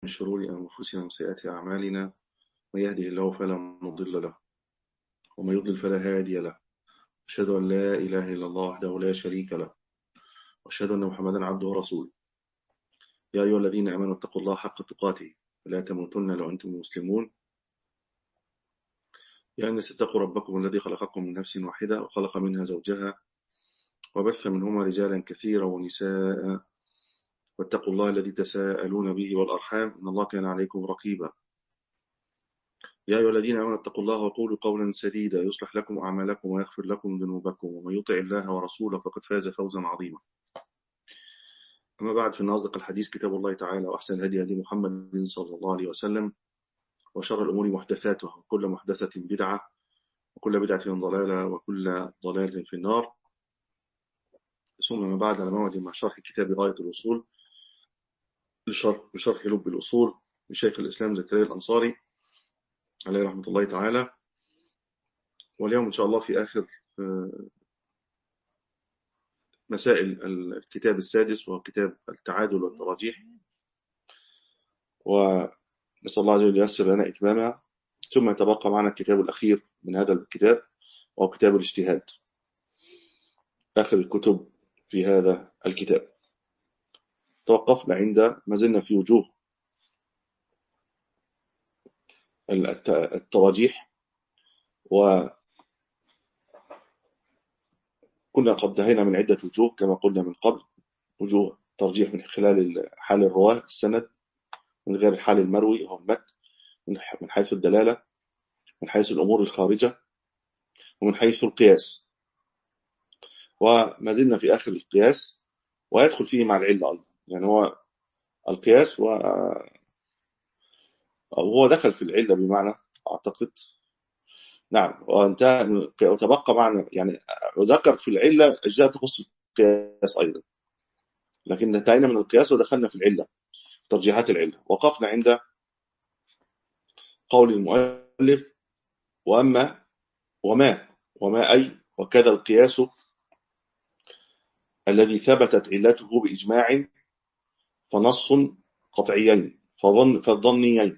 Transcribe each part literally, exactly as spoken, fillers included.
من شرور أنفسنا وسيئات أعمالنا، من يهده الله فلا مضل له ومن يضلل فلا هادي له. أشهد أن لا إله إلا الله وحده لا شريك له، وأشهد أن محمدا عبده ورسوله. يا أيها الذين آمنوا اتقوا الله حق تقاته ولا تموتن إلا وأنتم مسلمون. يا الناس اتقوا ربكم الذي خلقكم من نفس واحدة وخلق منها زوجها وبث منهما رجالا كثيرا ونساء، واتقوا الله الذي تساءلون به والأرحام إن الله كان عليكم رقيبا. يا أيها الذين آمنوا اتقوا الله وقولوا قولا سديدا يصلح لكم أعمالكم ويغفر لكم ذنوبكم، ومن يطع الله ورسوله فقد فاز فوزا عظيما. أما بعد، فإن أصدق الحديث كتاب الله تعالى، وأحسن الهدي هدي محمد صلى الله عليه وسلم، وشر الأمور محدثاتها، وكل محدثة بدعة، وكل بدعة ضلالة، وكل ضلالة في النار. ثم ما بعد، على موعد مع شرح كتاب غاية الوصول بشرح لب الأصول لشيخ الإسلام زكريا الأنصاري عليه رحمة الله تعالى. واليوم إن شاء الله في آخر مسائل الكتاب السادس، وهو كتاب التعادل والتراجيح، ونسأل الله عز وجل ييسر لنا إتمامها. ثم يتبقى معنا الكتاب الأخير من هذا الكتاب، وهو كتاب الاجتهاد، آخر الكتب في هذا الكتاب. توقفنا عند ما زلنا في وجوه التراجيح، وكنا قد انتهينا من عدة وجوه كما قلنا من قبل. وجوه ترجيح من خلال حال الرواه، السند، من غير الحال المروي وهو المتن، من حيث الدلالة، من حيث الأمور الخارجة، ومن حيث القياس. وما زلنا في آخر القياس، ويدخل فيه مع العلة أيضا. يعني هو القياس وهو دخل في العلة بمعنى أعتقد، نعم، وانتهى وتبقى معنا، يعني وذكر في العلة أجزاء تخص القياس أيضا، لكن انتهينا من القياس ودخلنا في العلة، ترجيحات العلة. وقفنا عند قول المؤلف: وأما وما وما أي وكذا القياس الذي ثبتت علته بإجماع فنص قطعيين فظن فالظنيين،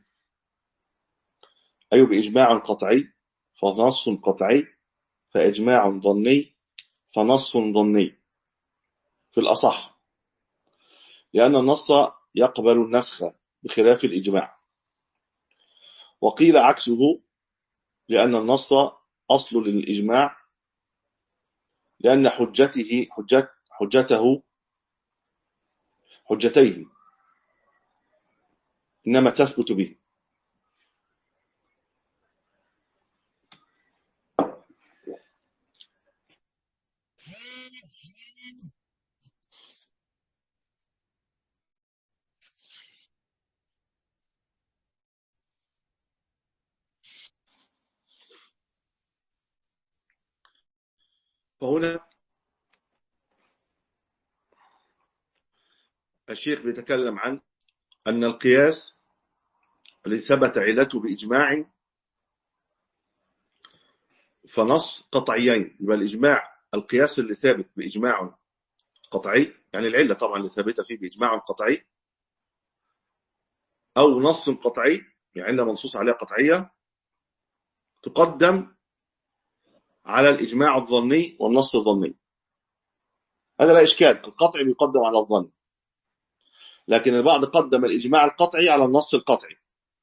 أي بإجماع قطعي فنص قطعي، فإجماع ظني فنص ظني في الأصح، لأن النص يقبل النسخ بخلاف الإجماع. وقيل عكسه، لأن النص أصل للإجماع، لأن حجته حجت حجته حجتيه إنما تثبت به. فهنا الشيخ بيتكلم عن أن القياس الذي ثبت علته بإجماع فنص قطعيين، يبقى الإجماع، القياس اللي ثابت بإجماع قطعي، يعني العلة طبعا اللي ثابتة فيه بإجماع قطعي أو نص قطعي، يعني علة منصوص عليها قطعية، تقدم على الإجماع الظني والنص الظني. هذا لا إشكال، القطعي بيقدم على الظن، لكن البعض قدم الإجماع القطعي على النص القطعي.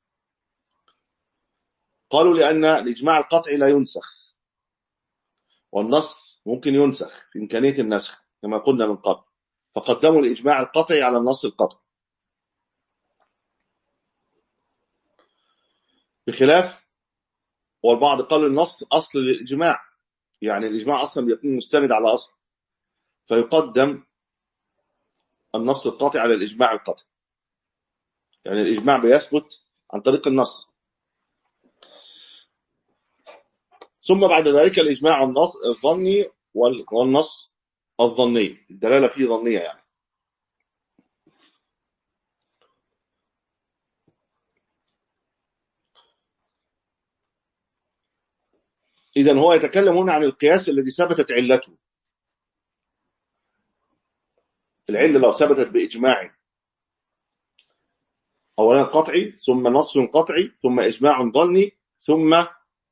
قالوا لأن الإجماع القطعي لا ينسخ، والنص ممكن ينسخ في إمكانية النسخ كما قلنا من قبل، فقدموا الإجماع القطعي على النص القطعي، بخلاف والبعض قالوا النص أصل للإجماع، يعني الإجماع أصلا بيكون مستند على أصل، فيقدم النص القاطع على الإجماع القطعي، يعني الإجماع بيثبت عن طريق النص، ثم بعد ذلك الإجماع النص الظني والنص الظني، الدلالة فيه ظنية يعني. إذن هو يتكلم هنا عن القياس الذي ثبتت علته. العلة لو ثبتت بإجماع أولا قطعي، ثم نص قطعي، ثم إجماع ظني، ثم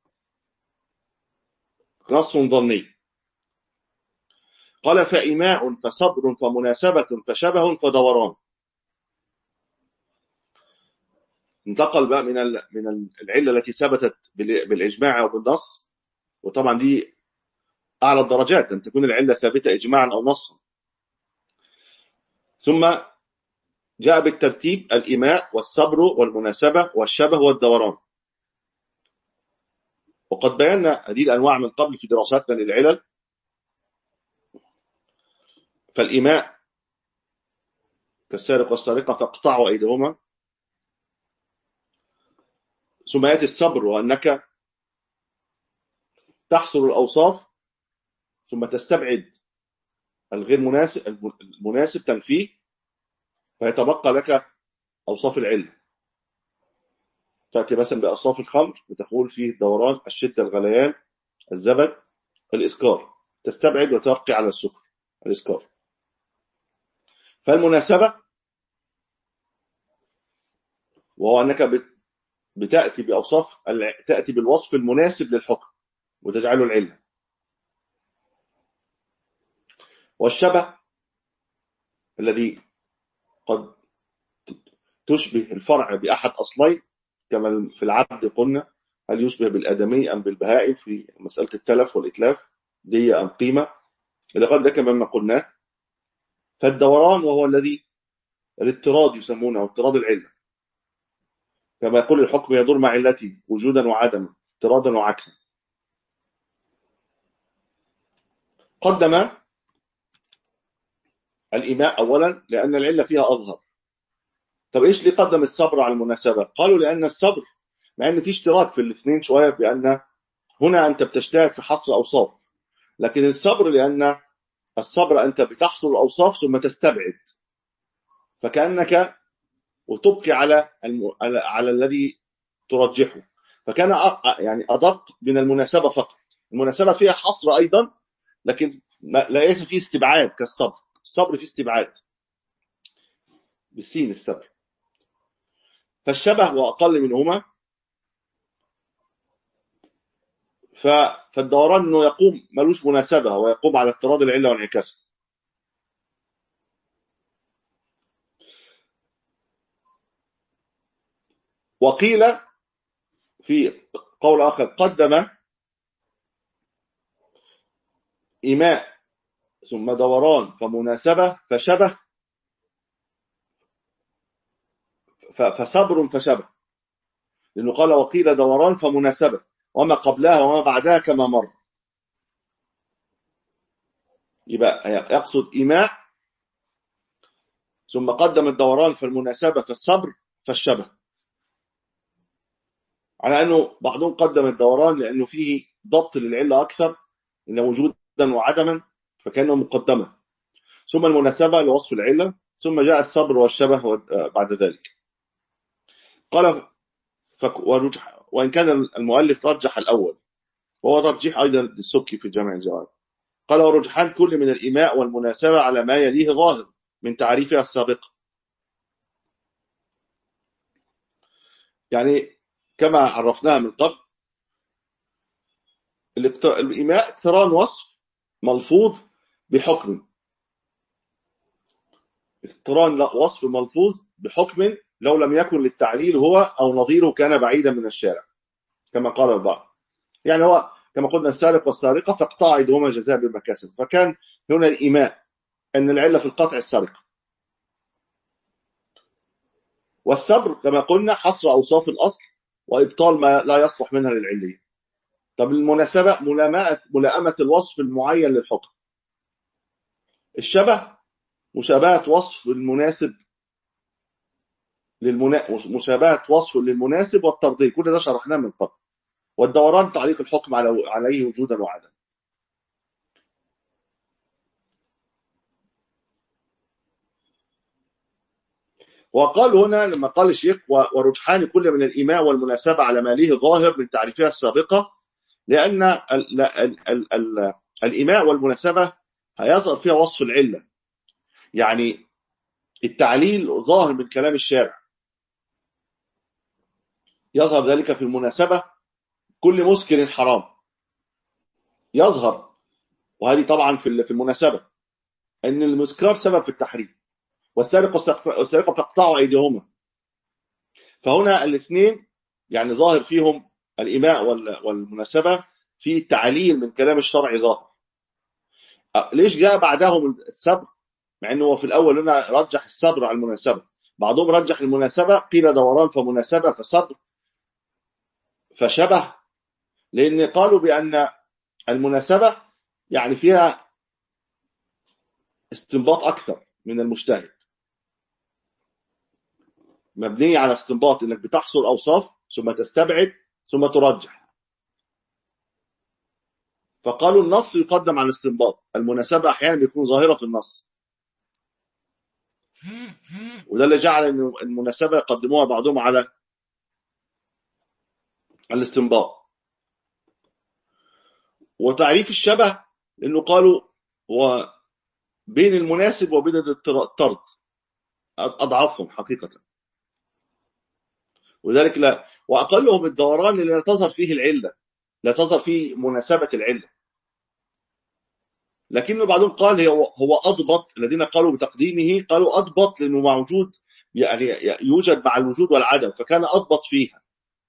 نص ظني. قال فإيماء فصبر فمناسبة فشبه فدوران. انتقل بقى من من العلة التي ثبتت بالإجماع أو بالنص، وطبعا دي أعلى الدرجات أن تكون العلة ثابتة إجماعا أو نصا. ثم جاء بالترتيب الإيماء والصبر والمناسبة والشبه والدوران. وقد بينا هذه الأنواع من قبل في دراساتنا للعلل. فالإيماء كالسارق والسارقة فاقطعوا أيديهما. ثم يأتي الصبر وأنك تحصر الأوصاف ثم تستبعد الغير مناسب المناسب تنفيه، فيتبقى لك أوصاف العلة. تأتي مثلا بأوصاف الخمر بتقول فيه الدوران، الشدة، الغليان، الزبد، الإسكار، تستبعد وتبقي على السكر الإسكار. فالمناسبة وهو أنك بتأتي بأوصاف، تأتي بالوصف المناسب للحكم وتجعله العلة. والشبه الذي قد تشبه الفرع بأحد أصلين، كما في العبد قلنا هل يشبه بالآدمي أم بالبهائي في مسألة التلف والإتلاف، دية أم قيمة، إلى غير ذلك مما قلناه. فالدوران وهو الذي الاضطراد يسمونه اضطراد العلة، كما يقول الحكم يدور مع علته وجودا وعدما، اضطرادا وعكسا. قدم الإيماء أولا لأن العلة فيها أظهر. طب إيش اللي قدم الصبر على المناسبة؟ قالوا لأن الصبر مع أن في اشتراك في الاثنين شوية، بأن هنا أنت بتجتهد في حصر أوصاف، لكن الصبر لأن الصبر أنت بتحصر الأوصاف ثم تستبعد، فكأنك وتبقي على الم... على... على الذي ترجحه، فكان أ... يعني أدق من المناسبة فقط. المناسبة فيها حصر أيضا، لكن ما... ليس فيه استبعاد كالصبر. الصبر فيه استبعاد بالسين الصبر. فالشبه هو أقل منهما. ف... فالدوران أنه يقوم ملوش مناسبة ويقوم على اضطراد العلة وانعكاسها. وقيل في قول آخر قدم إيماء ثم دوران فمناسبة فشبه فصبر فشبه، لأنه قال وقيل دوران فمناسبة وما قبلها وما بعدها كما مر. يبقى يقصد إيماء ثم قدم الدوران فالمناسبة فالصبر فالشبه، على أنه بعضهم قدم الدوران لأنه فيه ضبط للعلة أكثر إن وجودا وعدما فكانه مقدمة، ثم المناسبة لوصف العلة، ثم جاء الصبر والشبه بعد ذلك. قال وإن كان المؤلف رجح الأول، وهو ترجيح أيضا للسكي في جامع الجواب. قال ورجحان كل من الإيماء والمناسبة على ما يليه ظاهر من تعريفها السابقة. يعني كما عرفناها من قبل، الإيماء اقتران وصف ملفوظ بحكم، اقتران وصف ملفوظ بحكم لو لم يكن للتعليل هو أو نظيره كان بعيدا من الشارع، كما قال البعض. يعني هو كما قلنا السارق والسارقة فاقطع أيديهما جزاء بما كسب، فكان هنا الإيماء أن العلة في القطع السرقة. والصبر كما قلنا حصر أوصاف الأصل وإبطال ما لا يصلح منها للعلية. طب المناسبة ملائمة الوصف المعين للحكم. الشبه مشابهة وصف المناسب للمنا... مشابهة وصف للمناسب والترضي، كل ده شرحناه من قبل. والدوران تعليق الحكم على... عليه وجودا وعدما. وقال هنا لما قال الشيخ ورجحان كل من الإيماء والمناسبة على ما ليه ظاهر من تعريفها السابقة، لأن ال... ال... ال... ال... الإيماء والمناسبة هيظهر فيها وصف العلة، يعني التعليل ظاهر من كلام الشارع، يظهر ذلك في المناسبة، كل مسكر حرام يظهر، وهذه طبعا في المناسبة أن المسكرات سبب في التحريم، والسارق والسارقة تقطع أيديهما. فهنا الاثنين يعني ظاهر فيهم الإيماء والمناسبة في تعليل من كلام الشرع ظاهر. ليش جاء بعدهم السبر؟ مع أنه في الأول هنا رجح السبر على المناسبة، بعضهم رجح المناسبة، قيل دوران فمناسبة فصبر فشبه، لأن قالوا بأن المناسبة يعني فيها استنباط أكثر من المجتهد، مبنية على استنباط أنك بتحصر أوصاف ثم تستبعد ثم ترجح، فقالوا النص يقدم على الاستنباط، المناسبة أحيانا بيكون ظاهرة في النص، وده اللي جعل المناسبة يقدموها بعضهم على الاستنباط. وتعريف الشبه لأنه قالوا هو بين المناسب وبين الطرد أضعفهم حقيقة، وذلك لا، وأقلهم الدوران اللي لا تظهر فيه العلة، لا تظهر فيه مناسبة العلة، لكنه بعضهم قال هو هو أضبط، الذين قالوا بتقديمه قالوا أضبط لأنه موجود يعني يوجد مع الوجود والعدم، فكان أضبط فيها.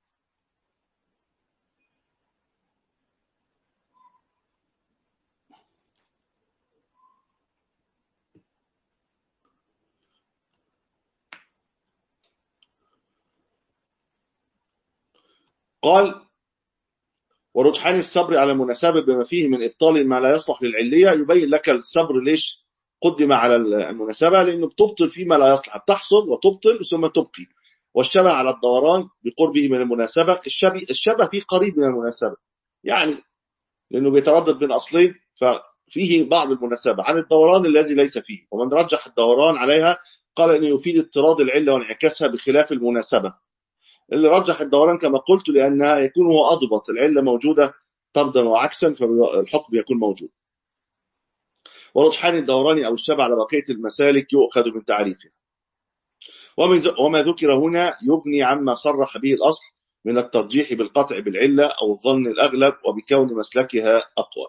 قال ورجحان الصبر على المناسبة بما فيه من إبطال ما لا يصلح للعلية، يبين لك الصبر ليش قدم على المناسبة، لأنه بتبطل فيما لا يصلح، بتحصل وتبطل ثم تبقي. والشبه على الدوران بقربه من المناسبة، الشبه, الشبه فيه قريب من المناسبة يعني لأنه بيتردد بين أصلين، ففيه بعض المناسبة عن الدوران الذي ليس فيه. ومن رجح الدوران عليها قال أنه يفيد اضطراد العلة وانعكاسها بخلاف المناسبة، اللي رجح الدوران كما قلت لأنها يكون هو أضبط، العلة موجودة طردا وعكسا فالحكم يكون موجود. ورجحان الدوران أو الشبه على بقية المسالك يؤخذ من تعريفها. وما ذكر هنا يبني عما صرح به الأصل من الترجيح بالقطع بالعلة أو الظن الأغلب وبكون مسلكها أقوى.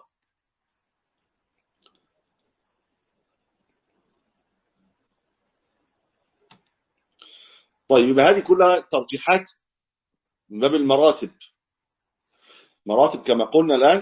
طيب هذه كلها ترجيحات من باب المراتب، مراتب كما قلنا الآن.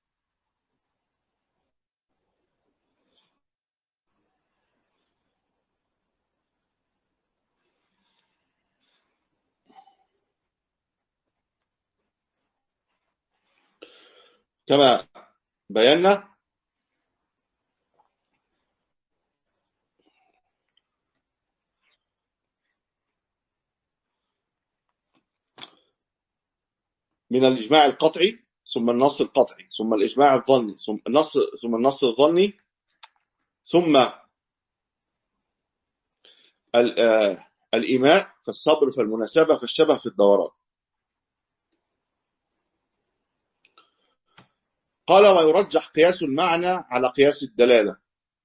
كما بينا من الإجماع القطعي ثم النص القطعي ثم الإجماع الظني ثم النص ثم النص الظني ثم الإيماء فالصبر فالمناسبة فالشبه في الدوران. قال ويرجح قياس المعنى على قياس الدلالة.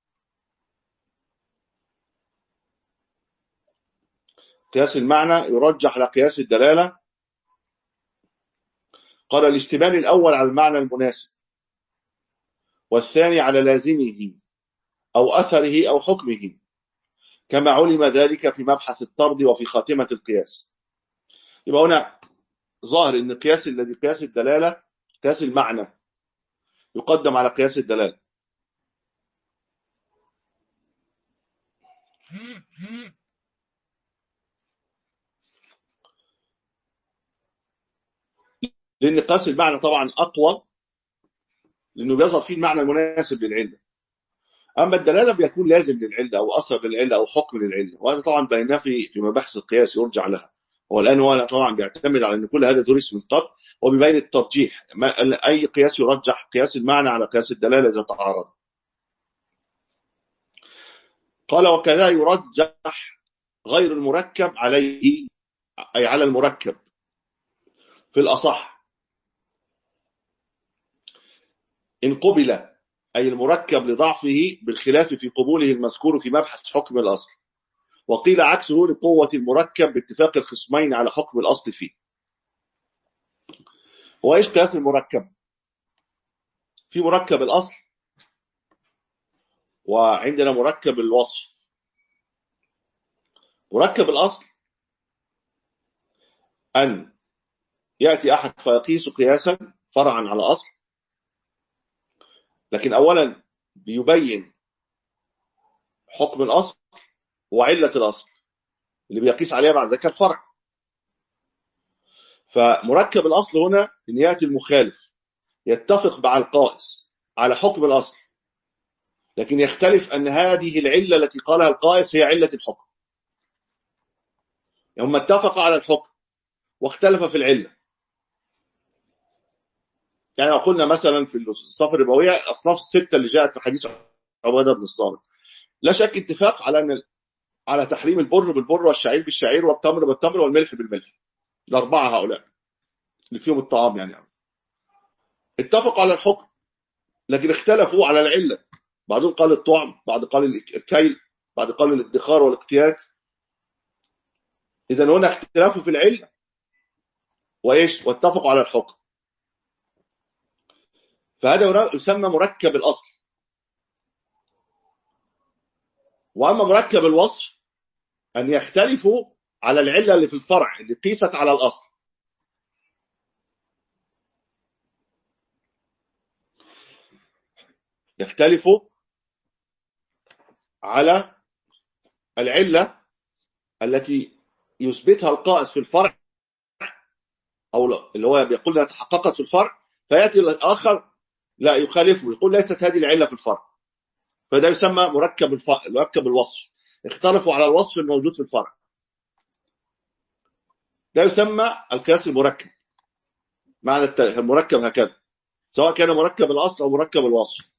قياس المعنى يرجح على قياس الدلالة. قال الاشتمال الأول على المعنى المناسب، والثاني على لازمه أو أثره أو حكمه، كما علم ذلك في مبحث الطرد وفي خاتمة القياس. يبقى هنا ظاهر أن قياس الذي قياس الدلالة قياس المعنى يقدم على قياس الدلالة، لأن قياس المعنى طبعا أقوى لأنه بيظهر فيه المعنى المناسب للعلة، أما الدلالة بيكون لازم للعلة أو أثر للعلة أو حكم للعلة، وهذا طبعا بيناه في في مباحث القياس يرجع لها. هو الآن هو طبعا بيعتمد على أن كل هذا درس من قبل، وبيبين الترجيح أي قياس يرجح قياس المعنى على قياس الدلالة إذا تعارض. قال وكذا يرجح غير المركب عليه أي على المركب في الأصح إن قبل، أي المركب لضعفه بالخلاف في قبوله المذكور في مبحث حكم الأصل، وقيل عكسه لقوة المركب باتفاق الخصمين على حكم الأصل فيه. هو ايش قياس المركب؟ في مركب الاصل، وعندنا مركب الوصف. مركب الاصل ان ياتي احد فيقيس قياسا فرعا على اصل، لكن اولا بيبين حكم الاصل وعله الاصل اللي بيقيس عليها بعد ذلك الفرع. فمركب الاصل هنا ان ياتي المخالف يتفق مع القائس على حكم الاصل، لكن يختلف ان هذه العله التي قالها القائس هي عله الحكم. هم اتفقوا على الحكم واختلف في العله. يعني لو قلنا مثلا في الصفة الربوية اصناف السته اللي جاءت في حديث عباده بن الصامت، لا شك اتفاق على ان على تحريم البر بالبر والشعير بالشعير والتمر بالتمر والملح بالملح. الاربعه هؤلاء اللي فيهم الطعام يعني اتفقوا على الحكم، لكن اختلفوا على العله. بعضهم قال الطعم، بعض قال الكيل، بعض قال الادخار والاقتيات. اذا هنا اختلافوا في العله وايش واتفقوا على الحكم. فهذا يسمى مركب الاصل. واما مركب الوصف ان يختلفوا على العله اللي في الفرع اللي قيست على الاصل. يختلفوا على العله التي يثبتها القائس في الفرع، او اللي هو بيقول انها تحققت في الفرع، فياتي الاخر لا يخالفه يقول ليست هذه العله في الفرع. فده يسمى مركب الف... مركب الوصف. اختلفوا على الوصف الموجود في الفرع. ده يسمى القياس المركب. معنى المركب هكذا، سواء كان مركب الاصل او مركب الوصف.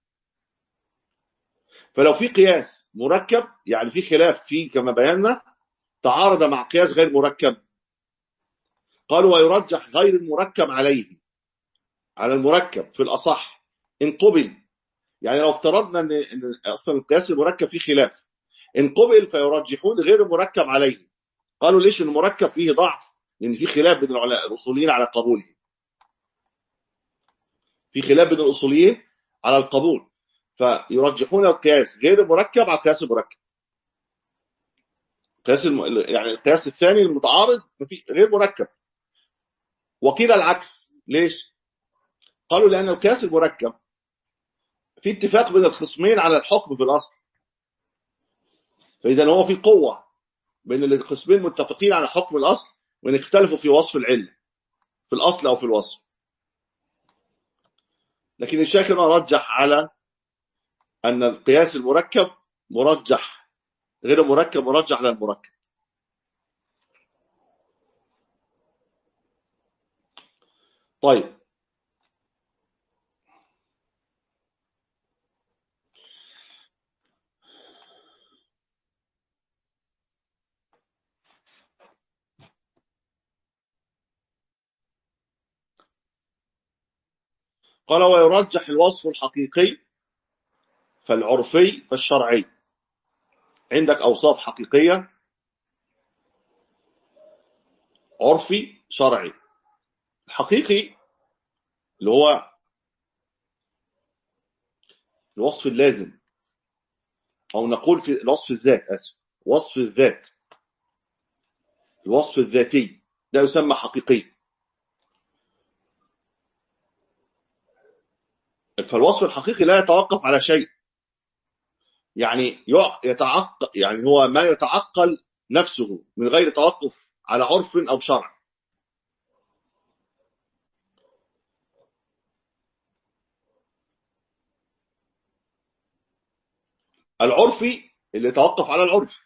فلو في قياس مركب يعني في خلاف فيه كما بينا، تعارض مع قياس غير مركب، قالوا ويرجح غير المركب عليه على المركب في الاصح ان قبل. يعني لو افترضنا ان ان اصلا القياس المركب فيه خلاف، ان قبل فيرجحون غير المركب عليه. قالوا ليش المركب فيه ضعف؟ لان في خلاف بين العلماء الاصوليين على قبوله. في خلاف بين الاصوليين على القبول، فيرجحون القياس غير المركب على القياس المركب. القياس الم... يعني القياس الثاني المتعارض ففي غير مركب. وقيل العكس. ليش؟ قالوا لان القياس المركب في اتفاق بين الخصمين على الحكم في الاصل، فاذا هو في قوه بين الخصمين متفقين على حكم الاصل، وان اختلفوا في وصف العله في الاصل او في الوصف. لكن الشيخ رجح على ان القياس المركب مرجح، غير المركب مرجح على المركب. طيب، قال ويرجح الوصف الحقيقي فالعرفي فالشرعي. عندك اوصاف حقيقيه، عرفي، شرعي. الحقيقي اللي هو الوصف اللازم، او نقول في الوصف الذات، اسف وصف الذات، الوصف الذاتي ده يسمى حقيقي. فالوصف الحقيقي لا يتوقف على شيء، يعني يتعقل، يعني هو ما يتعقل نفسه من غير توقف على عرف او شرع. العرفي اللي يتوقف على العرف،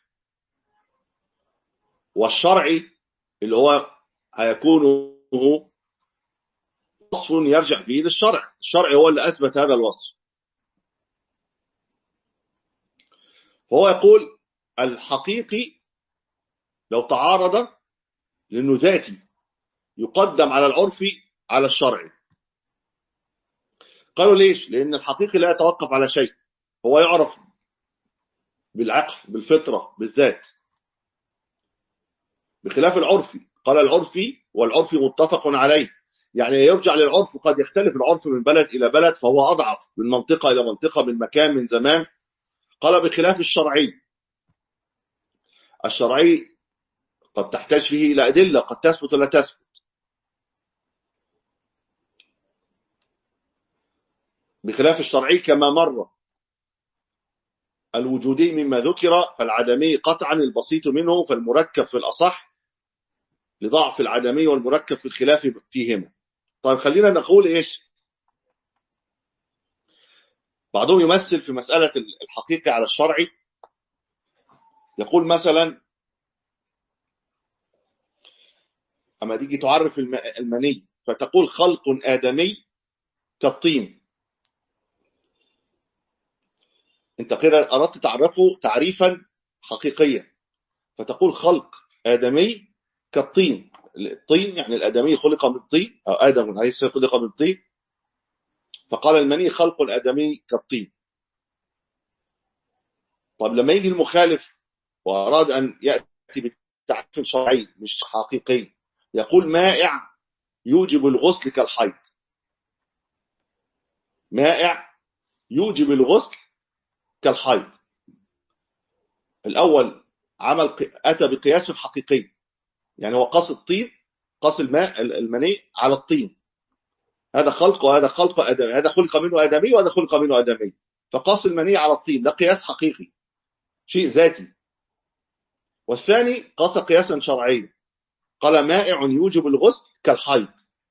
والشرعي اللي هو هيكون وصف يرجع فيه للشرع. الشرع هو اللي اثبت هذا الوصف. فهو يقول الحقيقي لو تعارض لانه ذاتي يقدم على العرفي على الشرعي. قالوا ليش؟ لان الحقيقي لا يتوقف على شيء، هو يعرف بالعقل بالفطره بالذات، بخلاف العرفي. قال العرفي والعرفي متفق عليه، يعني يرجع للعرف، قد يختلف العرف من بلد إلى بلد، فهو أضعف من منطقة إلى منطقة، من مكان من زمان. قال بخلاف الشرعي، الشرعي قد تحتاج فيه إلى أدلة، قد تثبت ولا تثبت. بخلاف الشرعي كما مر، الوجودي مما ذكر، فالعدمي قطعا، البسيط منه فالمركب في الأصح، لضعف العدمي والمركب في الخلاف فيهما. طيب خلينا نقول إيش، بعضهم يمثل في مسألة الحقيقة على الشرعي، يقول مثلا أما تيجي تعرف المني فتقول خلق آدمي كالطين، انت كده أردت تعرفه تعريفا حقيقيا، فتقول خلق آدمي كالطين. الطين يعني الآدمي خلق من الطين، أو آدم عليه السلام خلق من الطين، فقال المني خلق الآدمي كالطين. طب لما يجي المخالف وأراد أن يأتي بتعريف شرعي مش حقيقي، يقول مائع يوجب الغسل كالحيض. مائع يوجب الغسل كالحيض. الأول عمل أتى بقياس حقيقي، يعني هو قاس الطين، قاس الماء المني على الطين، هذا خلق وهذا خلق آدمي، هذا خلق منه آدمي وهذا خلق منه آدمي، فقاس المني على الطين ده قياس حقيقي، شيء ذاتي. والثاني قاس قياسا شرعيا، قال مائع يوجب الغسل كالحيض.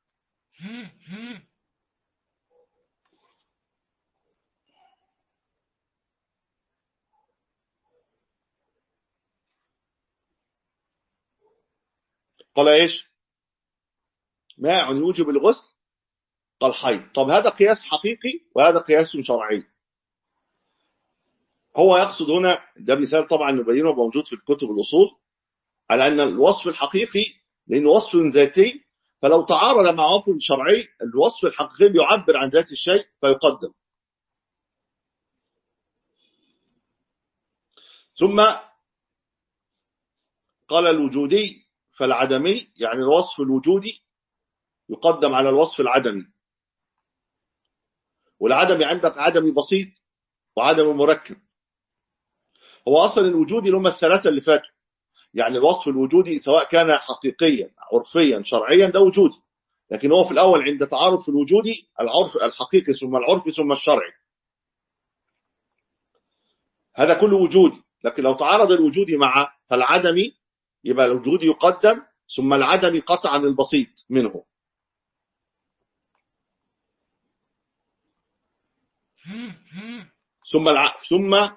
قال ايش؟ مائع يوجب الغسل كالحيض. طب هذا قياس حقيقي وهذا قياس شرعي. هو يقصد هنا، ده مثال طبعا نبينه موجود في الكتب الأصول، على أن الوصف الحقيقي لأنه وصف ذاتي، فلو تعارض مع وصف شرعي الوصف الحقيقي يعبر عن ذات الشيء فيقدم. ثم قال الوجودي فالعدمي، يعني الوصف الوجودي يقدم على الوصف العدمي. والعدمي عندك عدمي بسيط وعدمي مركب. هو أصلا الوجودي اللي هم الثلاثة اللي فاتوا، يعني الوصف الوجودي سواء كان حقيقيا عرفيا شرعيا ده وجودي، لكن هو في الأول عند تعارض في الوجودي العرف الحقيقي ثم العرفي ثم الشرعي، هذا كله وجودي. لكن لو تعارض الوجودي مع فالعدمي يبقى الوجودي يقدم ثم العدمي قطعا البسيط منه. ثم الع... ثم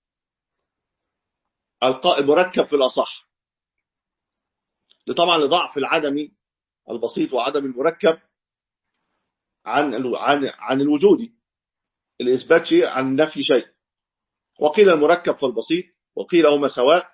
القاء المركب في الأصح، طبعا لضعف العدمي البسيط وعدم المركب عن ال... عن عن الوجودي، الإثبات شيء عن نفي شيء. وقيل المركب فالبسيط وقيل هما سواء.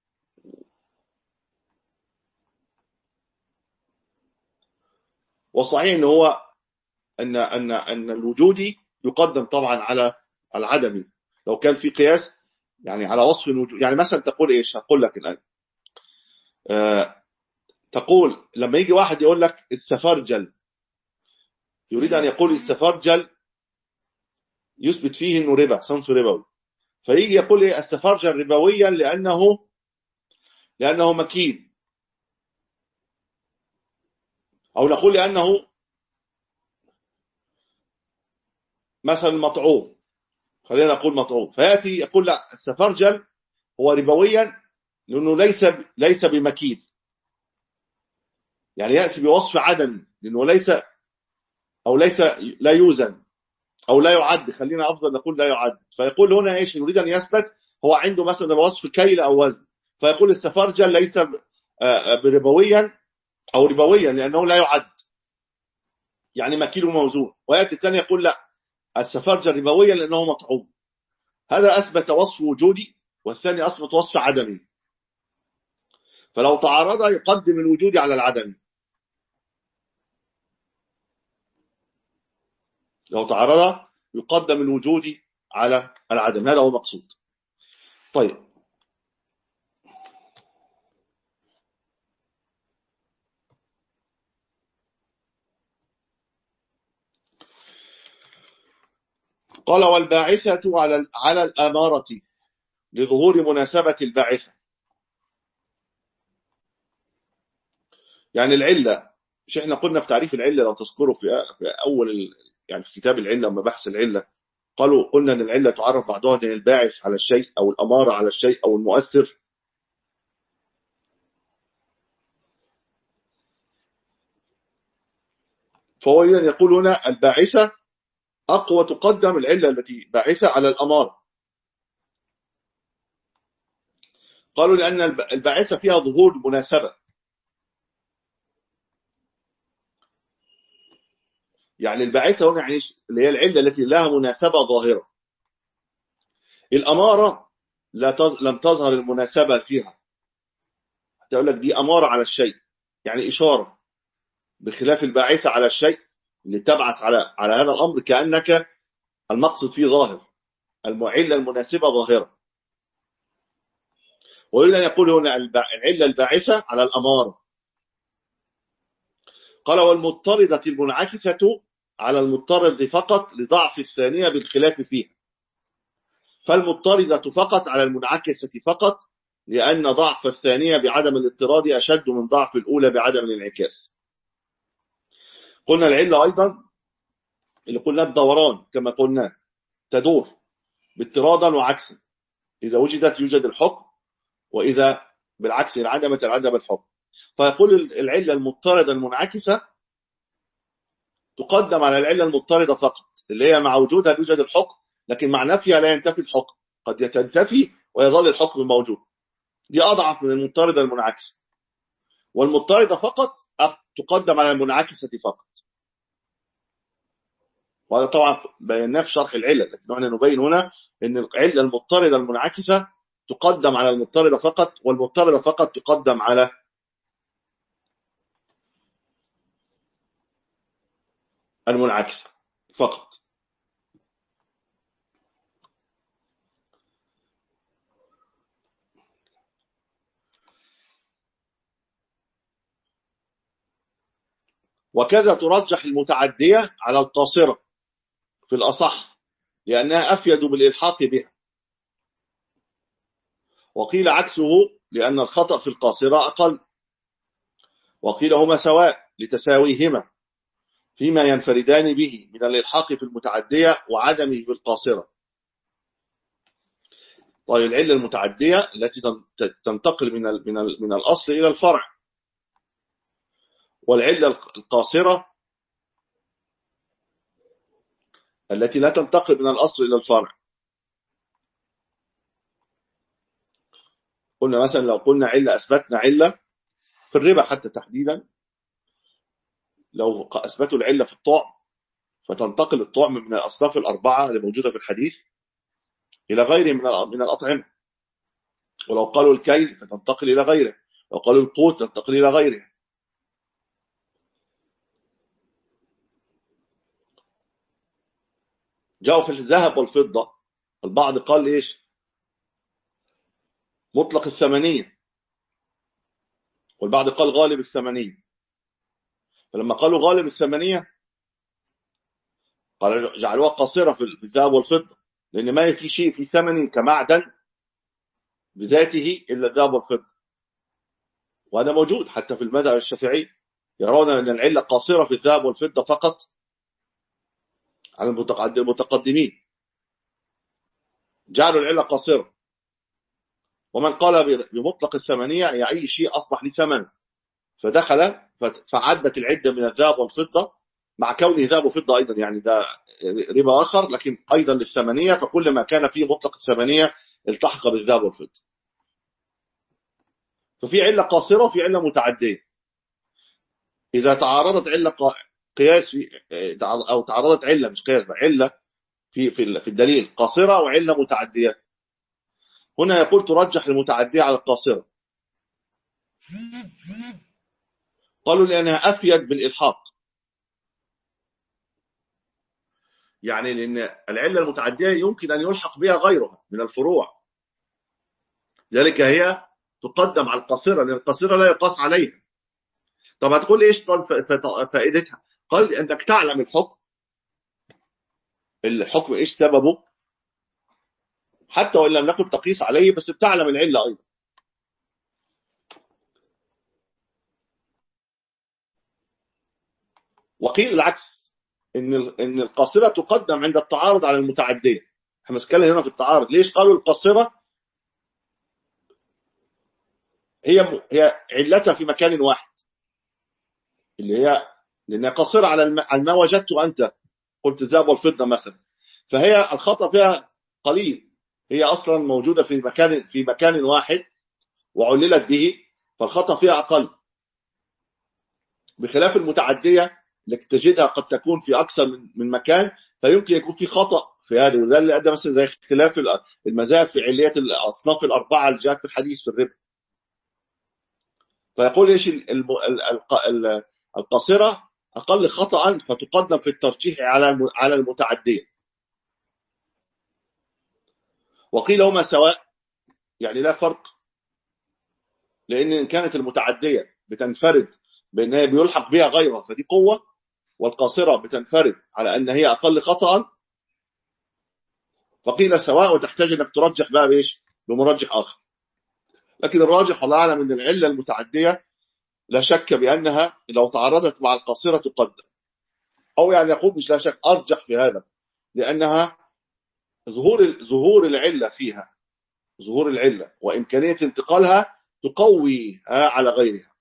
والصحيح ان هو ان ان ان الوجودي يقدم طبعا على العدمي لو كان في قياس يعني على وصف الوجود. يعني مثلا تقول ايش، هقول لك الان آه تقول لما يجي واحد يقول لك السفرجل، يريد ان يقول السفرجل يثبت فيه انه ربا، صنف ربوي، فيجي يقول ايه السفرجل ربويا لانه لانه مكين، او نقول لانه مثلا مطعوم، خلينا نقول مطعوم، فياتي يقول لا السفرجل هو ربويا لانه ليس ليس بمكين، يعني ياتي بوصف عدمي لانه ليس او ليس لا يوزن او لا يعد، خلينا افضل نقول لا يعد. فيقول هنا ايش يريد ان يثبت، هو عنده مثلا وصف كيل او وزن، فيقول السفرجل ليس بربويا او ربويا لانه لا يعد يعني مكيل وموزون. وياتي الثاني يقول لا السفرجل ربويا لانه مطعوم. هذا اثبت وصف وجودي والثاني اثبت وصف عدمي، فلو تعارض يقدم الوجودي على العدمي، لو تعارض يقدم الوجودي على العدم، هذا هو المقصود. طيب قال والباعثة على على الأمارة لظهور مناسبة الباعثة. يعني العلة، مش احنا قلنا في تعريف العلة لو تذكروا في في أول ال... يعني في كتاب العلة مباحث العلة، قالوا قلنا أن العلة تعرف بعضها أن الباعث على الشيء أو الأمارة على الشيء أو المؤثر. فهو إذن يقول هنا الباعثة أقوى، تقدم العلة التي باعثة على الأمارة. قالوا لأن الباعثة فيها ظهور مناسبة، يعني الباعثة هنا يعني اللي هي العلة التي لها مناسبة ظاهرة. الأمارة لا تز... لم تظهر المناسبة فيها، حتى يقول لك دي أمارة على الشيء، يعني إشارة، بخلاف الباعثة على الشيء اللي تبعث على على هذا الأمر كأنك المقصد فيه ظاهر، العلة المناسبة ظاهرة. ويريد أن يقول هنا العلة الباعثة على الأمارة. قال والمضطردة المنعكسة على المضطرد فقط لضعف الثانية بالخلاف فيها، فالمضطردة فقط على المنعكسة فقط لأن ضعف الثانية بعدم الاضطراد أشد من ضعف الأولى بعدم الانعكاس. قلنا العلة أيضا اللي قلنا الدوران كما قلنا تدور باضطرادا وعكسا، إذا وجدت يوجد الحكم، وإذا بالعكس انعدمت انعدم الحكم. فيقول العلة المضطردة المنعكسة تقدم على العلة المضطردة فقط، اللي هي مع وجودها يوجد الحكم، لكن مع نفيها لا ينتفي الحكم، قد يتنتفي ويظل الحكم موجود. دي أضعف من المضطردة المنعكسة. والمضطردة فقط تقدم على المنعكسة فقط. وهذا طبعا بيناه في شرح العلل، لكن احنا نبين هنا ان العلة المضطردة المنعكسة تقدم على المضطردة فقط، والمضطردة فقط تقدم على المنعكسة فقط. وكذا ترجح المتعدية على القاصرة في الأصح لأنها أفيد بالإلحاق بها، وقيل عكسه لأن الخطأ في القاصرة أقل، وقيل هما سواء لتساويهما فيما ينفردان به من الإلحاق في المتعدية وعدمه في القاصرة. طيب العلة المتعدية التي تنتقل من من من الأصل إلى الفرع، والعلة القاصرة التي لا تنتقل من الأصل إلى الفرع. قلنا مثلا لو قلنا علة، أثبتنا علة في الربا حتى تحديدا، لو أثبتوا العلة في الطعم فتنتقل الطعم من الأصناف الأربعة اللي موجودة في الحديث إلى غيره من من الأطعمة. ولو قالوا الكيل فتنتقل إلى غيره، لو قالوا القوت تنتقل إلى غيره. جاءوا في الذهب والفضة، البعض قال إيش؟ مطلق الثمنية، والبعض قال غالب الثمنية. فلما قالوا غالب الثمنية قالوا جعلوها قاصرة في الذهب والفضة، لأن ما في شيء في ثمني كمعدن بذاته إلا الذهب والفضة، وهذا موجود حتى في المذهب الشافعي، يرون أن العلة قاصرة في الذهب والفضة فقط على المتقدمين، جعلوا العلة قاصرة. ومن قال بمطلق الثمنية يعني أي شيء أصبح له ثمن فدخل فعدت العدة من الذهب والفضة، مع كونه ذهب وفضة أيضا يعني ده ربا آخر، لكن أيضا للثمنية، فكل ما كان فيه مطلق الثمنية التحق بالذهب والفضة. ففي علة قاصرة وفي علة متعدية. إذا تعارضت علة قياس في أو تعارضت علة مش قياس بقى علة في في الدليل قاصرة وعلة متعدية، هنا يقول ترجح المتعدية على القاصرة. قالوا لأنها أفيد بالإلحاق، يعني لأن العلة المتعدية يمكن أن يلحق بها غيرها من الفروع، ذلك هي تقدم على القاصرة لأن القاصرة لا يقاس عليها. طب هتقول إيش فائدتها؟ قال أنك تعلم الحكم الحكم ايش سببه، حتى وان لم نكن تقيس عليه، بس بتعلم العله ايضا. وقيل العكس، ان ان القاصره تقدم عند التعارض على المتعديه. احنا بنتكلم هنا في التعارض. ليش قالوا القاصره هي هي علتها في مكان واحد، اللي هي لانها قاصره على الم... على ما وجدته انت، قلت الذهب والفضه مثلا، فهي الخطا فيها قليل، هي اصلا موجوده في مكان في مكان واحد وعللت به، فالخطا فيها اقل، بخلاف المتعديه التي تجدها قد تكون في اكثر من من مكان، فيمكن يكون في خطا في هذا. وده اللي ادى مثلا زي اختلاف المذاهب في عليه الاصناف الاربعه اللي جاءت في الحديث في الربا. فيقول ايش القاصره اقل خطا فتقدم في الترجيح على على المتعديه. وقيل هما سواء، يعني لا فرق، لان ان كانت المتعديه بتنفرد بان هي بيلحق بها غيرها فدي قوه، والقاصره بتنفرد على ان هي اقل خطا، فقيل سواء، وتحتاج انك ترجح بقى بايش؟ بمرجح اخر. لكن الراجح والله اعلم ان العله المتعديه لا شك بانها لو تعارضت مع القاصره تقدم، او يعني يقول مش لا شك، ارجح في هذا، لانها ظهور ظهور العله فيها، ظهور العله وامكانيه انتقالها تقوي على غيرها.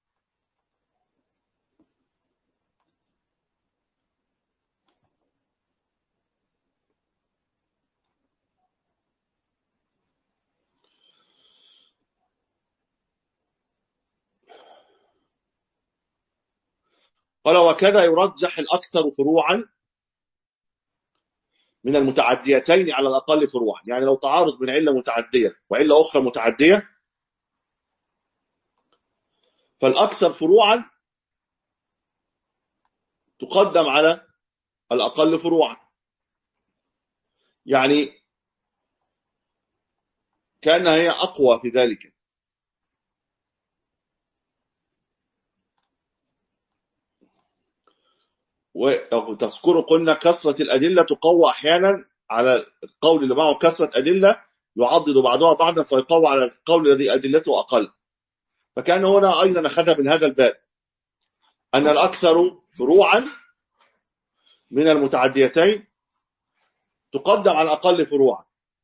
قال وكذا يرجح الاكثر فروعا من المتعديتين على الاقل فروعا. يعني لو تعارض بين عله متعديه وعله اخرى متعديه، فالاكثر فروعا تقدم على الاقل فروعا. يعني كانها هي اقوى في ذلك. وتذكروا قلنا كثرة الأدلة تقوى أحيانا على القول اللي معه كثرة أدلة، يعضد بعضها بعضا فيقوى على القول الذي أدلته أقل. فكان هنا أيضا أخذها من هذا الباب، أن الأكثر فروعا من المتعديتين تقدم على الأقل فروعا.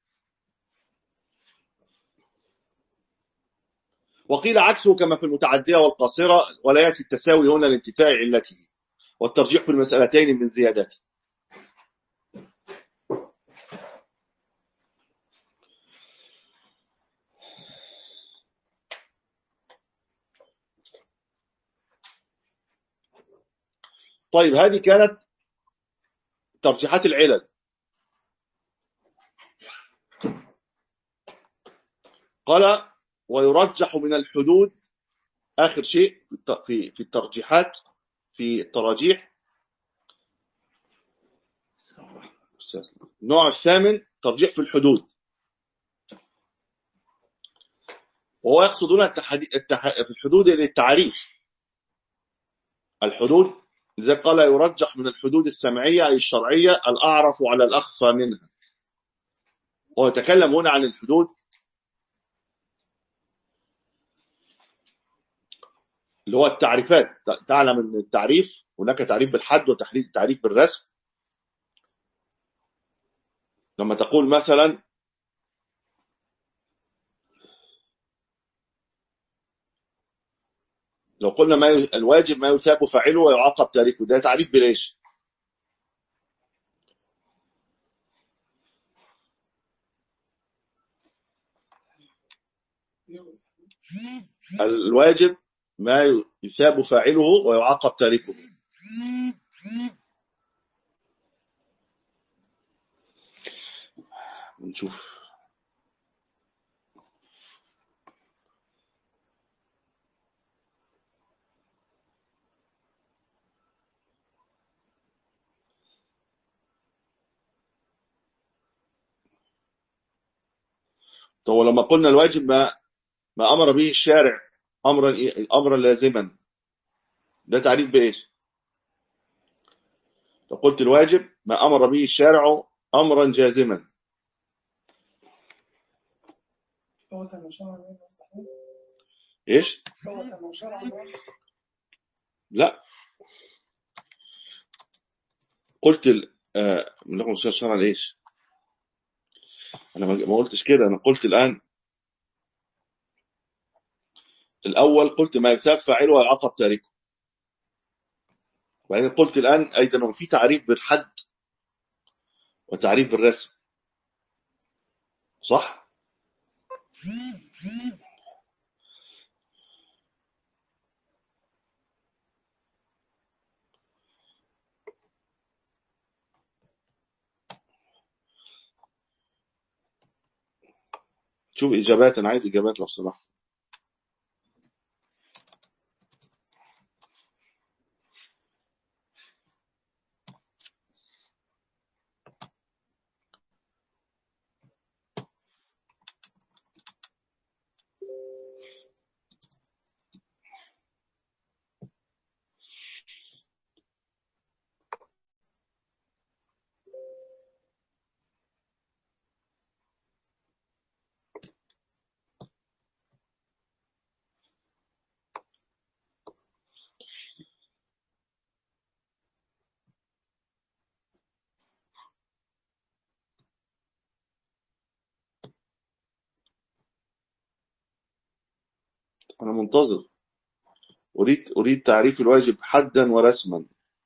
وقيل عكسه كما في المتعدية والقاصرة، ولا يأتي التساوي هنا لانتفاء علته والترجيح في المسألتين من زيادته. طيب هذه كانت ترجيحات العلل. قال ويرجح من الحدود، آخر شيء في في الترجيحات في التراجيح، النوع الثامن ترجيح في الحدود. وهو يقصد هنا التح... في الحدود للتعريف، الحدود لذلك قال يرجح من الحدود السمعية أي الشرعية الأعرف على الأخفى منها. ويتكلم هنا عن الحدود اللي هو التعريفات. تعلم أن التعريف هناك تعريف بالحد وتعريف بالرسم. لما تقول مثلا لو قلنا ما ي... الواجب ما يثاب فاعله ويعاقب تاركه، ده تعريف بليش؟ الواجب ما يثاب فاعله ويعاقب تاركه. نشوف طب لما قلنا الواجب ما ما امر به الشارع امرا امرا لازما، ده تعريف بايش؟ لو قلت الواجب ما أمر به الشارع أمرا جازما. إيش؟ لا، قلت ال... آه... من لكم شرعا إيش؟ أنا ما قلتش كده، أنا قلت الآن الأول قلت ما يثاب فاعله ويعاقب تاركه، وبعدين قلت الآن أيضا في تعريف بالحد وتعريف بالرسم، صح؟ شوف إجابات، أنا عايز إجابات لو سمحت. أنا منتظر، أريد أريد تعريف الواجب حدا ورسما.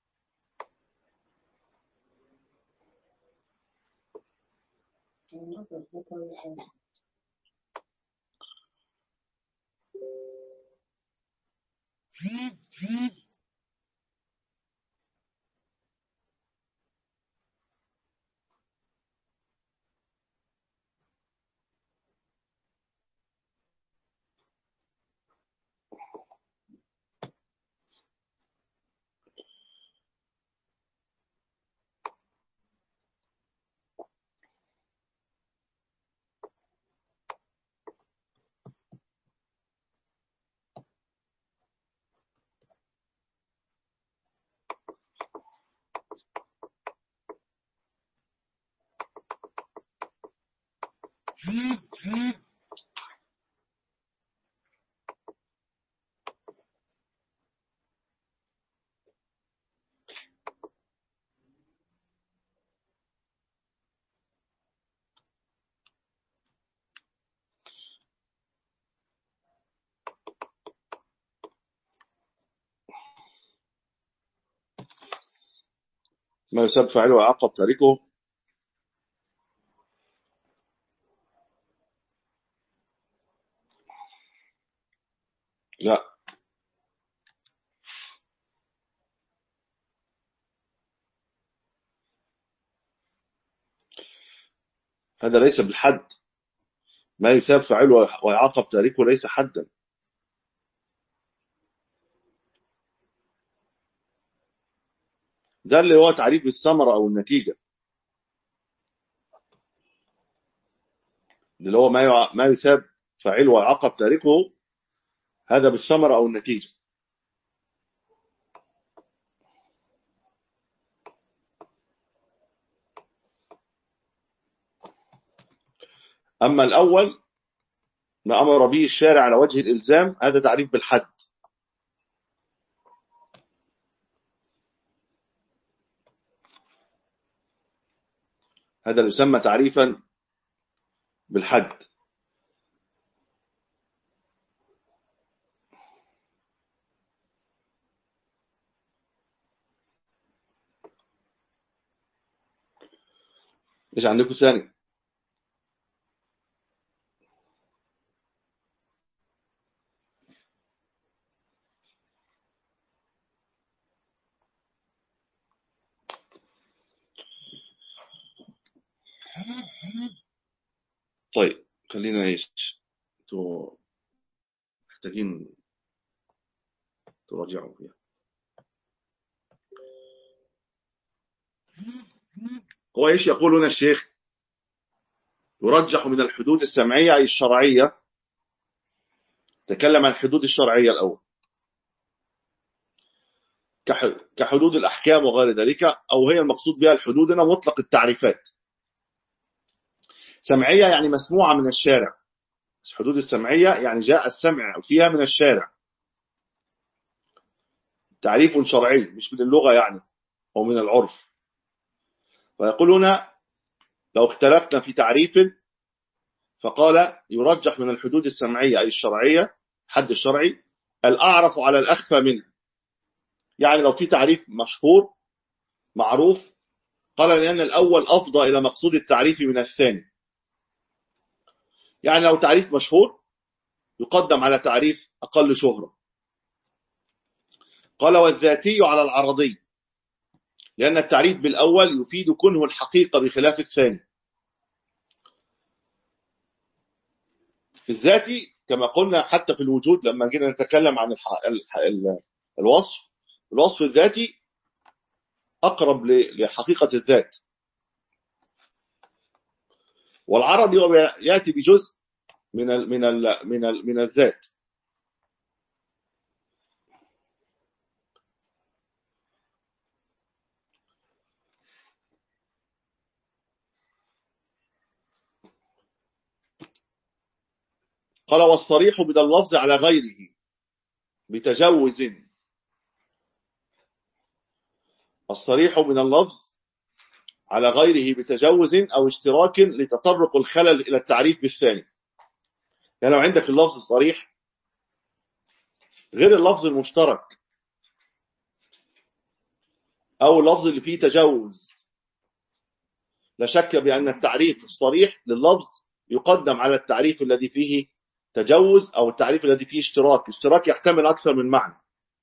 ما يساب فاعله ويعاقب تاركه. لا، هذا ليس بالحد. ما يثاب فاعله ويعاقب تاركه ليس حدا، ده اللي هو تعريف بالثمرة أو النتيجة، اللي هو ما يع... ما يثاب فاعله ويعاقب تاركه، هذا بالثمرة أو النتيجة. أما الأول ما أمر به الشارع على وجه الإلزام، هذا تعريف بالحد. هذا اللي يسمى تعريفا بالحد. ايش عندكم ثاني؟ طيب خلينا ايش، انتوا محتاجين تراجعوا فيها. هو ايش يقول هنا الشيخ؟ يرجح من الحدود السمعية أي الشرعية. تكلم عن الحدود الشرعية الأول. كحدود الأحكام وغير ذلك، أو هي المقصود بها الحدود هنا مطلق التعريفات. سمعية يعني مسموعة من الشارع، الحدود السمعية يعني جاء السمع فيها من الشارع، تعريف شرعي مش من اللغة يعني أو من العرف. ويقول هنا لو اختلفنا في تعريف، فقال يرجح من الحدود السمعية أي الشرعية، حد الشرعي الأعرف على الأخفى منه. يعني لو في تعريف مشهور معروف، قال لأن الأول أفضى إلى مقصود التعريف من الثاني. يعني لو تعريف مشهور يقدم على تعريف أقل شهرة. قال والذاتي على العرضي، لأن التعريف بالأول يفيد كنه الحقيقة بخلاف الثاني. في الذاتي كما قلنا حتى في الوجود لما جينا نتكلم عن الح... الح... الوصف، الوصف الذاتي أقرب لحقيقة الذات، والعرضي يأتي بجزء من ال... من ال... من ال... من الذات. قال والصريح من اللفظ على غيره بتجوز، الصريح من اللفظ على غيره بتجوز أو اشتراك لتطرق الخلل إلى التعريف بالثاني. يعني لو عندك اللفظ الصريح غير اللفظ المشترك أو اللفظ اللي فيه تجوز، لا شك بأن التعريف الصريح لللفظ يقدم على التعريف الذي فيه تجوز أو التعريف الذي فيه اشتراك. اشتراك يحتمل أكثر من معنى.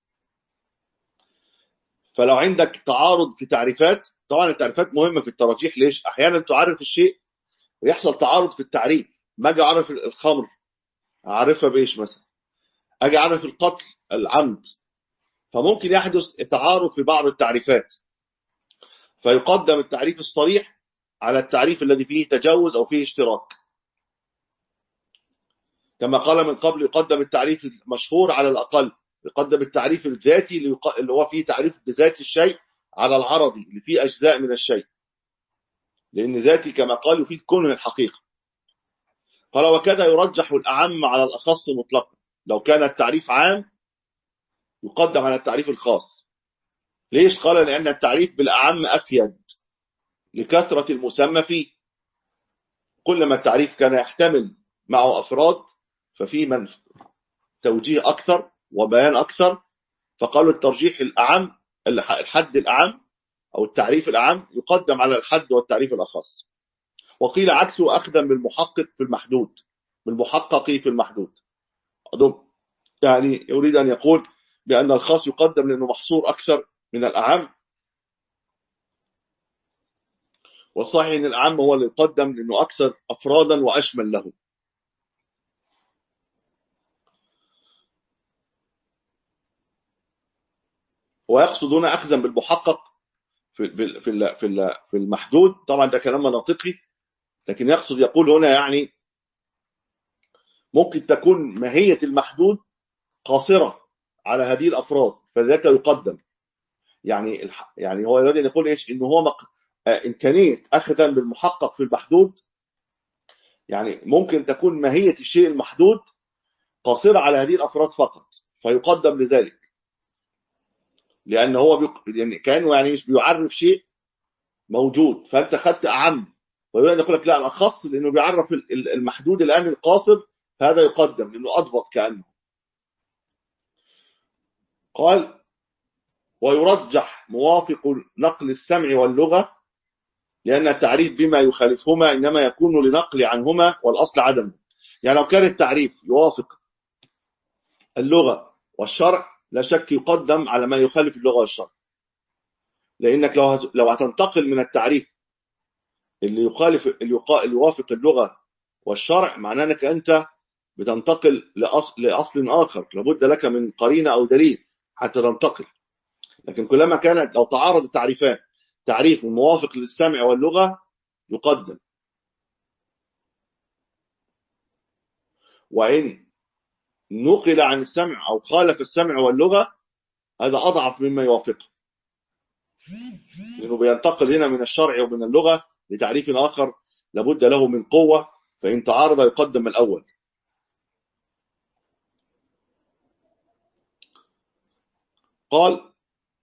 فلو عندك تعارض في تعريفات، طبعا التعريفات مهمة في الترجيح. ليش؟ أحيانا تعرف الشيء ويحصل تعارض في التعريف. ما أجي أعرف الخمر أعرفها بإيش مثلا، أجي أعرف القتل العمد، فممكن يحدث تعارض في بعض التعريفات، فيقدم التعريف الصريح على التعريف الذي فيه تجوز أو فيه اشتراك. كما قال من قبل يقدم التعريف المشهور على الأقل، يقدم التعريف الذاتي اللي هو فيه تعريف بذات الشيء على العرضي اللي فيه أجزاء من الشيء، لأن ذاتي كما قال يفيد كونه الحقيقة. قال وكذا يرجح الأعم على الأخص مطلقا. لو كان التعريف عام يقدم على التعريف الخاص. ليش؟ قال لأن التعريف بالأعم أفيد لكثرة المسمى فيه. كل ما التعريف كان يحتمل معه أفراد ففيه من توجيه أكثر وبيان أكثر، فقالوا الترجيح الأعم، الحد الأعم أو التعريف الأعم يقدم على الحد والتعريف الأخص. وقيل عكسه أخدم بالمحقق في المحدود، بالمحقق في المحدود. يعني يريد أن يقول بأن الخاص يقدم لأنه محصور أكثر من الأعم، والصحيح أن الأعم هو اللي يقدم لأنه أكثر أفرادا وأشمل له. ويقصدون أخذا بالمحقق في في في في المحدود. طبعا ده كلام مناطقي، لكن يقصد يقول هنا يعني ممكن تكون ماهية المحدود قاصرة على هذه الأفراد فذلك يقدم. يعني يعني هو يريد أن يقول إيش؟ إنه هو مق... إمكانية أخذا بالمحقق في المحدود، يعني ممكن تكون ماهية الشيء المحدود قاصرة على هذه الأفراد فقط فيقدم لذلك، لأنه هو بيق... يعني كأنه يعني إيش بيعرف شيء موجود فأنت خدت أعم، ويريد أن يقول لك لا الأخص لأنه بيعرف المحدود الآن القاصر هذا يقدم لأنه أضبط كأنه. قال ويرجح موافق نقل السمع واللغة، لأن التعريف بما يخالفهما إنما يكون لنقل عنهما والأصل عدمه. يعني لو كان التعريف يوافق اللغة والشرع لا شك يقدم على ما يخالف اللغة والشرع، لأنك لو لو هتنتقل من التعريف اللي يخالف اللي يوافق اللغة والشرع معناه أنك أنت بتنتقل لأصل, لأصل آخر، لابد لك من قرينة أو دليل حتى تنتقل. لكن كلما كانت لو تعارض التعريفان تعريف موافق للسمع واللغة يقدم، وإن نقل عن السمع أو خالف السمع واللغة هذا أضعف مما يوافقه، لأنه بينتقل هنا من الشرع ومن اللغة لتعريف آخر لابد له من قوة، فإن تعارض يقدم الأول. قال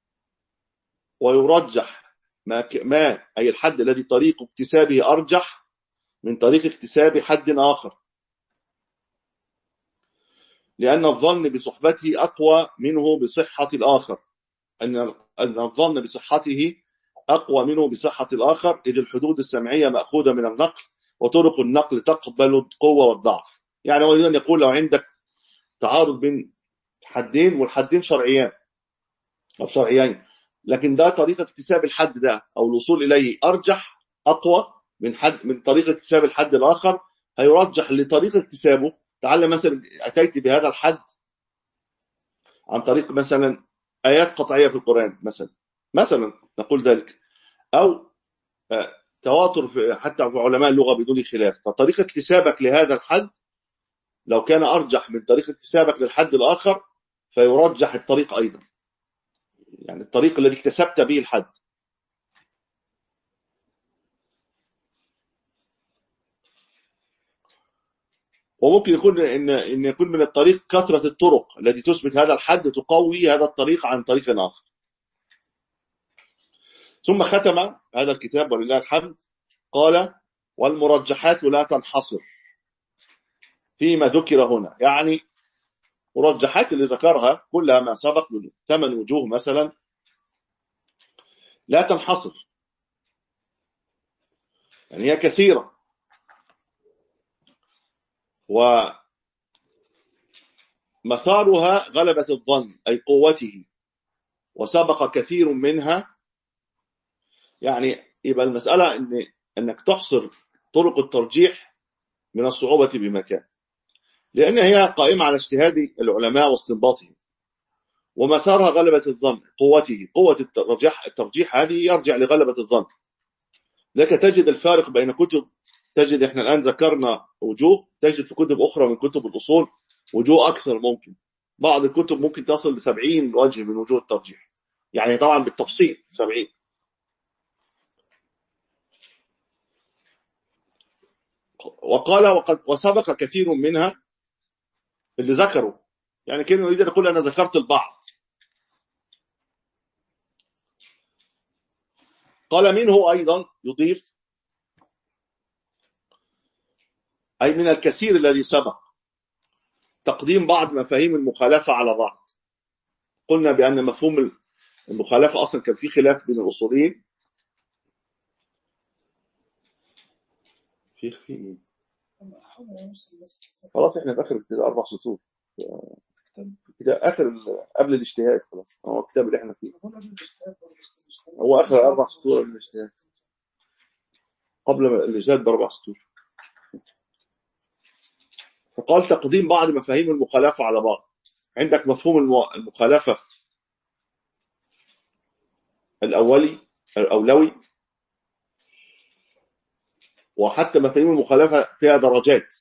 ويرجح ما, ما أي الحد الذي طريق اكتسابه أرجح من طريق اكتساب حد آخر، لأن الظن بصحبته أقوى منه بصحة الآخر، أن أن الظن بصحته أقوى منه بصحة الآخر، إذ الحدود السمعية مأخوذة من النقل، وطرق النقل تقبل القوة والضعف. يعني هو أيضا يقول لو عندك تعارض بين حدين والحدين شرعيان أو شرعيين، لكن ده طريقة اكتساب الحد ده أو الوصول إليه أرجح أقوى من حد من طريقة اكتساب الحد الآخر، هيرجح لطريقة اكتسابه. تعلم مثلا أتيت بهذا الحد عن طريق مثلا آيات قطعية في القرآن مثلا مثلا نقول ذلك، أو تواتر في حتى في علماء اللغة بدون خلاف، فطريقة اكتسابك لهذا الحد لو كان أرجح من طريقة اكتسابك للحد الآخر فيرجح الطريق أيضا، يعني الطريق الذي اكتسبت به الحد. وممكن يكون إن إن يكون من الطريق كثرة الطرق التي تثبت هذا الحد تقوي هذا الطريق عن طريق آخر. ثم ختم هذا الكتاب ولله الحمد قال والمرجحات لا تنحصر فيما ذكر هنا، يعني مرجحات اللي ذكرها كلها ما سبق من ثمان وجوه مثلا لا تنحصر، يعني هي كثيرة، ومثارها غلبة الظن أي قوته، وسبق كثير منها. يعني يبقى المسألة إن أنك تحصر طرق الترجيح من الصعوبة بمكان، لأن هي قائمة على اجتهاد العلماء واستنباطهم، ومسارها غلبة الظن قوته، قوة الترجيح الترجيح هذه يرجع لغلبة الظن. لك تجد الفارق بين كتب، تجد احنا الآن ذكرنا وجوه، تجد في كتب أخرى من كتب الأصول وجوه أكثر، ممكن بعض الكتب ممكن تصل لسبعين وجه من وجوه الترجيح، يعني طبعا بالتفصيل سبعين. وقال وقد وسبق كثير منها اللي ذكروا، يعني كانوا يريد يقول أنا ذكرت البعض. قال منه أيضا يضيف أي من الكثير الذي سبق تقديم بعض مفاهيم المخالفة على بعض. قلنا بأن مفهوم المخالفة أصلا كان في خلاف بين الأصوليين في في خلاص احنا في آخر أربع سطور كده، آخر قبل الاجتهاد، خلاص هو الكتاب اللي احنا فيه هو آخر أربع سطور قبل الاجتهاد، قبل الاجتهاد بأربع سطور. فقال تقديم بعض مفاهيم المخالفة على بعض. عندك مفهوم المخالفة الأولي الأولوي، وحتى مفاهيم المخالفة فيها درجات،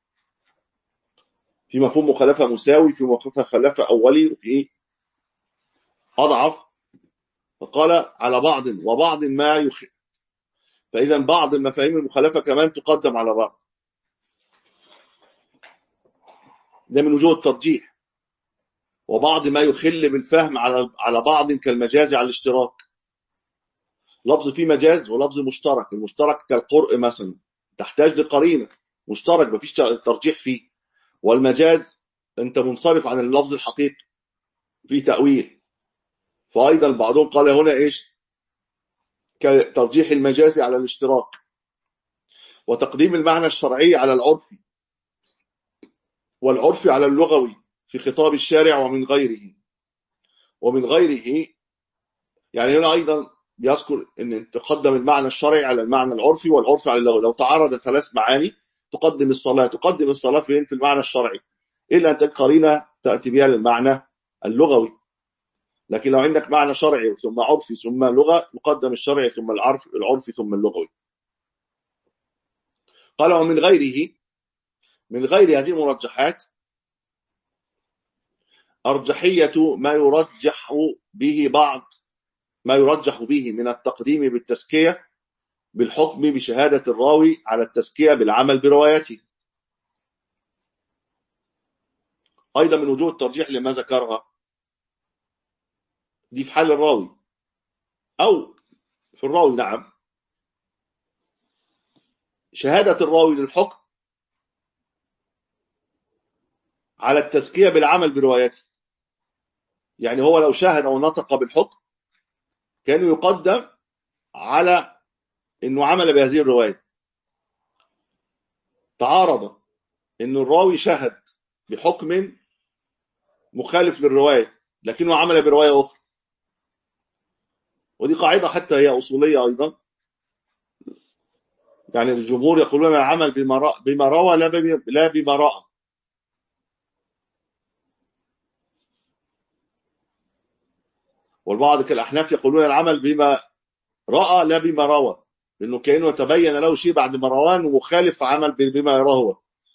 في مفهوم مخالفة مساوي، في مفهوم مخالفة أولي، وفي أضعف. فقال على بعض وبعض ما يخ... فإذا بعض المفاهيم المخالفة كمان تقدم على بعض، ده من وجوه الترجيح. وبعض ما يخل بالفهم على على بعض كالمجاز على الاشتراك، لفظ فيه مجاز ولفظ مشترك، المشترك كالقرء مثلا تحتاج لقرينة مشترك مفيش ترجيح فيه، والمجاز انت منصرف عن اللفظ الحقيقي في تأويل. فأيضا بعضهم قال هنا إيش كترجيح المجاز على الاشتراك، وتقديم المعنى الشرعي على العرفي، والعرفي على اللغوي في خطاب الشارع ومن غيره ومن غيره. يعني هنا أيضا يذكر أن تقدم المعنى الشرعي على المعنى العرفي والعرفي على اللغوي. لو تعارض ثلاث معاني تقدم الصلاة تقدم الصلاة فين في المعنى الشرعي، إلا أن تقارنها تأتي بها للمعنى اللغوي. لكن لو عندك معنى شرعي ثم عرفي ثم لغة مقدم الشرعي ثم العرف العرفي ثم اللغوي. قال ومن غيره، من غير هذه المرجحات أرجحية ما يرجح به بعض ما يرجح به من التقديم بالتزكية بالحكم بشهادة الراوي على التزكية بالعمل بروايته. أيضا من وجوه الترجيح لما ذكرها دي في حال الراوي أو في الراوي، نعم، شهادة الراوي للحكم على التزكية بالعمل بروايته. يعني هو لو شاهد أو نطق بالحكم كان يقدم على أنه عمل بهذه الرواية. تعارض أن الراوي شهد بحكم مخالف للرواية لكنه عمل برواية أخرى، ودي قاعدة حتى هي أصولية أيضا. يعني الجمهور يقولون العمل بما روى لا بما رأى، والبعض كالأحناف يقولون العمل بما رأى لا بما روى، لأنه كأنه تبين له شيء بعد ما رواه ومخالف عمل بما يراه هو.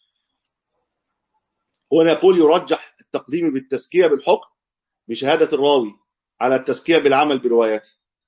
هنا يقول يرجح التقديم بالتزكية بالحكم بشهادة الراوي على التزكية بالعمل بروايته،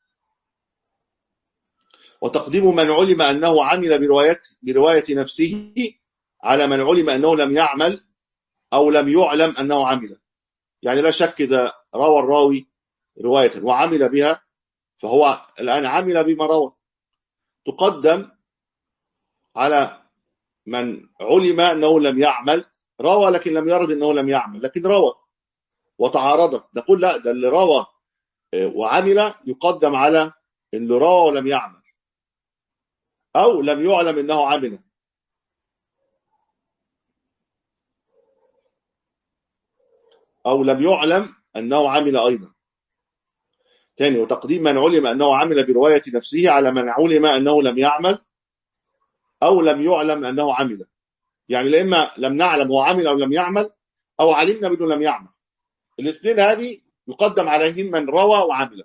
وتقديم من علم أنه عمل برواية برواية نفسه على من علم أنه لم يعمل أو لم يعلم أنه عمل. يعني لا شك إذا روى الراوي رواية وعمل بها فهو الآن عمل بما روى، تقدم على من علم أنه لم يعمل، روى لكن لم يرد أنه لم يعمل لكن روى وتعارضت، نقول لا، ده اللي روى وعمل يقدم على اللي روى ولم يعمل أو لم يعلم أنه عمل أو لم يعلم أنه عمل أيضا. ثاني، وتقديم من علم أنه عمل برواية نفسه على من علم أنه لم يعمل أو لم يعلم أنه عمل. يعني لإما لم نعلم هو عمل أو لم يعمل أو علمنا بأنه لم يعمل، الاثنين هذه يقدم عليهم من روى وعمل.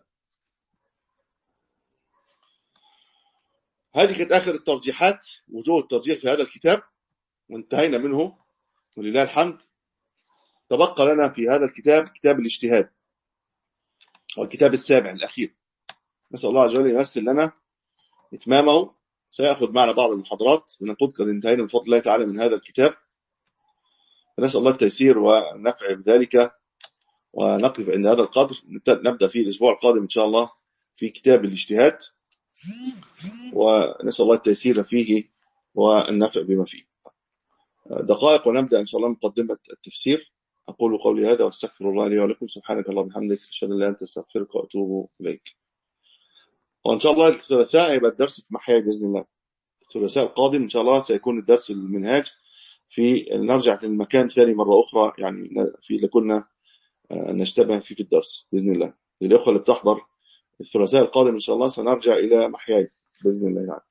هذه كانت آخر الترجيحات، وجوه الترجيح في هذا الكتاب، وانتهينا منه ولله الحمد. تبقى لنا في هذا الكتاب كتاب الاجتهاد، هو الكتاب السابع الأخير. نسأل الله عز وجل يمثل لنا إتمامه. سيأخذ معنا بعض المحاضرات ونقول قد انتهينا بفضل الله تعالى من هذا الكتاب، فنسأل الله التيسير والنفع بذلك، ونقف عند هذا القدر. نبدأ فيه الأسبوع القادم إن شاء الله في كتاب الاجتهاد، ونسأل الله التيسير فيه والنفع بما فيه. دقائق ونبدأ إن شاء الله مقدمة التفسير. أقول قولي هذا واستغفر الله لي ولكم. سبحانك اللهم وبحمدك، أشهد أن لا إله إلا أنت، أستغفرك وأتوب إليك. وإن شاء الله الثلاثاء هيبقى الدرس في محيا بإذن الله. الثلاثاء القادم إن شاء الله سيكون الدرس المنهاج، في نرجع للمكان ثاني مرة أخرى، يعني في اللي كنا نشتبه فيه في الدرس بإذن الله. للإخوة اللي بتحضر الثلاثاء القادم إن شاء الله سنرجع إلى محياي بإذن الله يعني.